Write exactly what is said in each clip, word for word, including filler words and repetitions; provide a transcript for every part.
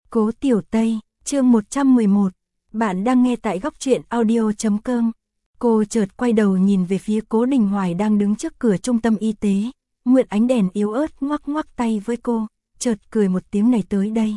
Cố Tiểu Tây, chương một trăm mười một. Bạn đang nghe tại góc truyện audio chấm com. Cô chợt quay đầu nhìn về phía Cố Đình Hoài đang đứng trước cửa trung tâm y tế. Mượn ánh đèn yếu ớt ngoắc ngoắc tay với cô, chợt cười một tiếng, này tới đây.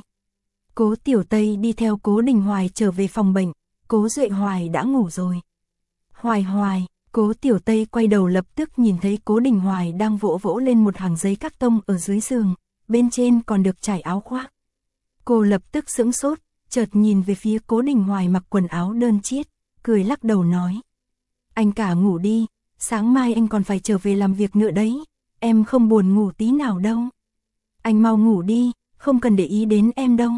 Cố Tiểu Tây đi theo Cố Đình Hoài trở về phòng bệnh. Cố Duệ Hoài đã ngủ rồi. Hoài Hoài, Cố Tiểu Tây quay đầu lập tức nhìn thấy Cố Đình Hoài đang vỗ vỗ lên một hàng giấy các tông ở dưới giường, bên trên còn được trải áo khoác. Cô lập tức sững sốt, chợt nhìn về phía Cố Đình Hoài mặc quần áo đơn chiết, cười lắc đầu nói: "Anh cả ngủ đi, sáng mai anh còn phải trở về làm việc nữa đấy, em không buồn ngủ tí nào đâu. Anh mau ngủ đi, không cần để ý đến em đâu."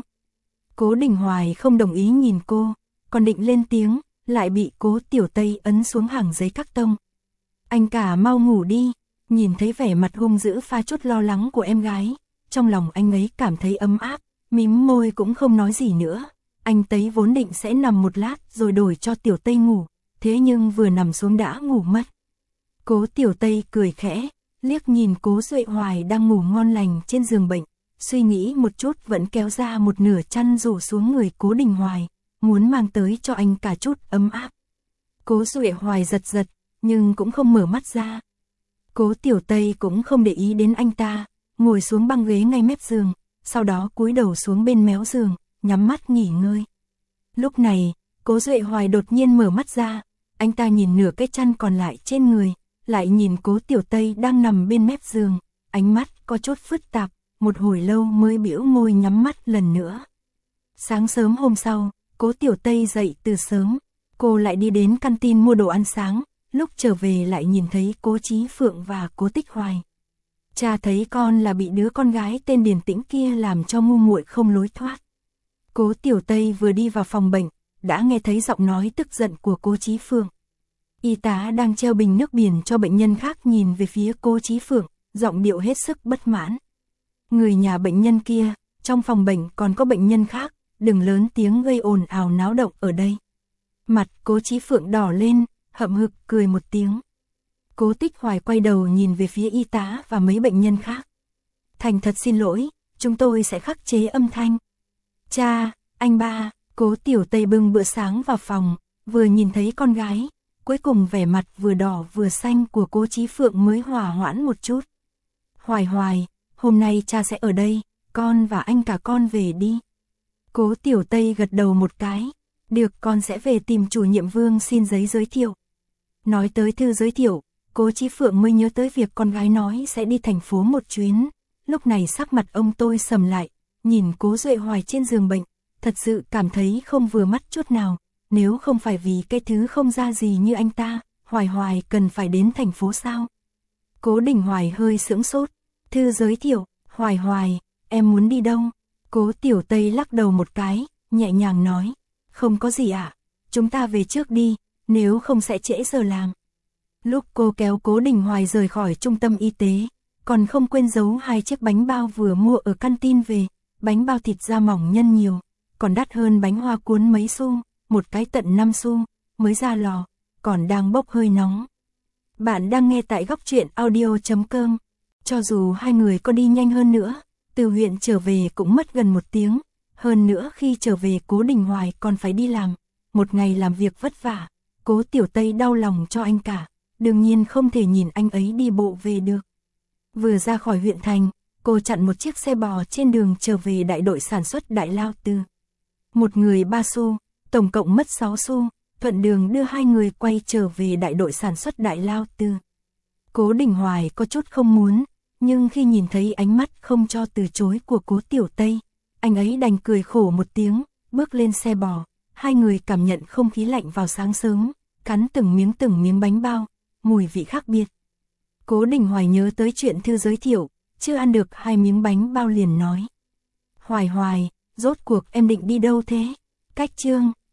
Cố Đình Hoài không đồng ý nhìn cô, còn định lên tiếng, lại bị Cố Tiểu Tây ấn xuống hàng giấy các tông. "Anh cả mau ngủ đi." Nhìn thấy vẻ mặt hung dữ pha chút lo lắng của em gái, trong lòng anh ấy cảm thấy ấm áp, mím môi cũng không nói gì nữa. Anh Tây vốn định sẽ nằm một lát rồi đổi cho Tiểu Tây ngủ, thế nhưng vừa nằm xuống đã ngủ mất. Cố Tiểu Tây cười khẽ, liếc nhìn Cố Duệ Hoài đang ngủ ngon lành trên giường bệnh, suy nghĩ một chút vẫn kéo ra một nửa chăn rủ xuống người Cố Đình Hoài, muốn mang tới cho anh cả chút ấm áp. Cố Duệ Hoài giật giật, nhưng cũng không mở mắt ra. Cố Tiểu Tây cũng không để ý đến anh ta, ngồi xuống băng ghế ngay mép giường, sau đó cúi đầu xuống bên méo giường, nhắm mắt nghỉ ngơi. Lúc này, Cố Duệ Hoài đột nhiên mở mắt ra, anh ta nhìn nửa cái chăn còn lại trên người, lại nhìn Cố Tiểu Tây đang nằm bên mép giường, ánh mắt có chút phức tạp, một hồi lâu mới bĩu môi nhắm mắt lần nữa. Sáng sớm hôm sau, Cố Tiểu Tây dậy từ sớm, cô lại đi đến canteen mua đồ ăn sáng, lúc trở về lại nhìn thấy Cố Chí Phượng và Cố Tích Hoài. Cha thấy con là bị đứa con gái tên Điền Tĩnh kia làm cho ngu muội không lối thoát. Cố Tiểu Tây vừa đi vào phòng bệnh, đã nghe thấy giọng nói tức giận của Cố Chí Phượng. Y tá đang treo bình nước biển cho bệnh nhân khác nhìn về phía Cố Chí Phượng, giọng điệu hết sức bất mãn. "Người nhà bệnh nhân kia, trong phòng bệnh còn có bệnh nhân khác, đừng lớn tiếng gây ồn ào náo động ở đây." Mặt Cố Chí Phượng đỏ lên, hậm hực cười một tiếng. Cố Tích Hoài quay đầu nhìn về phía y tá và mấy bệnh nhân khác. "Thành thật xin lỗi, chúng tôi sẽ khắc chế âm thanh." "Cha, anh ba." Cố Tiểu Tây bưng bữa sáng vào phòng, vừa nhìn thấy con gái, cuối cùng vẻ mặt vừa đỏ vừa xanh của Cố Chí Phượng mới hòa hoãn một chút. "Hoài Hoài, hôm nay cha sẽ ở đây, con và anh cả con về đi." Cố Tiểu Tây gật đầu một cái. "Được, con sẽ về tìm chủ nhiệm Vương xin giấy giới thiệu." Nói tới thư giới thiệu, Cố Chí Phượng mới nhớ tới việc con gái nói sẽ đi thành phố một chuyến. Lúc này sắc mặt ông tôi sầm lại, nhìn Cố Duệ Hoài trên giường bệnh, thật sự cảm thấy không vừa mắt chút nào. Nếu không phải vì cái thứ không ra gì như anh ta, Hoài Hoài cần phải đến thành phố sao? Cố Đình Hoài hơi sững sốt. "Thư giới thiệu, Hoài Hoài, em muốn đi đâu?" Cố Tiểu Tây lắc đầu một cái, nhẹ nhàng nói: "Không có gì ạ, à? Chúng ta về trước đi, nếu không sẽ trễ giờ làm." Lúc cô kéo Cố Đình Hoài rời khỏi trung tâm y tế, còn không quên giấu hai chiếc bánh bao vừa mua ở canteen về, bánh bao thịt da mỏng nhân nhiều, còn đắt hơn bánh hoa cuốn mấy xu, một cái tận năm xu, mới ra lò, còn đang bốc hơi nóng. Bạn đang nghe tại góc truyện audio chấm com. Cho dù hai người có đi nhanh hơn nữa, từ huyện trở về cũng mất gần một tiếng, hơn nữa khi trở về Cố Đình Hoài còn phải đi làm, một ngày làm việc vất vả. Cố Tiểu Tây đau lòng cho anh cả, đương nhiên không thể nhìn anh ấy đi bộ về được. Vừa ra khỏi huyện thành, cô chặn một chiếc xe bò trên đường trở về đại đội sản xuất Đại Lao Tư. Một người ba xu, tổng cộng mất sáu xu, thuận đường đưa hai người quay trở về đại đội sản xuất Đại Lao Tư. Cố Đình Hoài có chút không muốn, nhưng khi nhìn thấy ánh mắt không cho từ chối của Cố Tiểu Tây, anh ấy đành cười khổ một tiếng, bước lên xe bò. Hai người cảm nhận không khí lạnh vào sáng sớm, cắn từng miếng từng miếng bánh bao, mùi vị khác biệt. Cố Đình Hoài nhớ tới chuyện thư giới thiệu, chưa ăn được hai miếng bánh bao liền nói: "Hoài Hoài, rốt cuộc em định đi đâu thế?" "Cách Trương."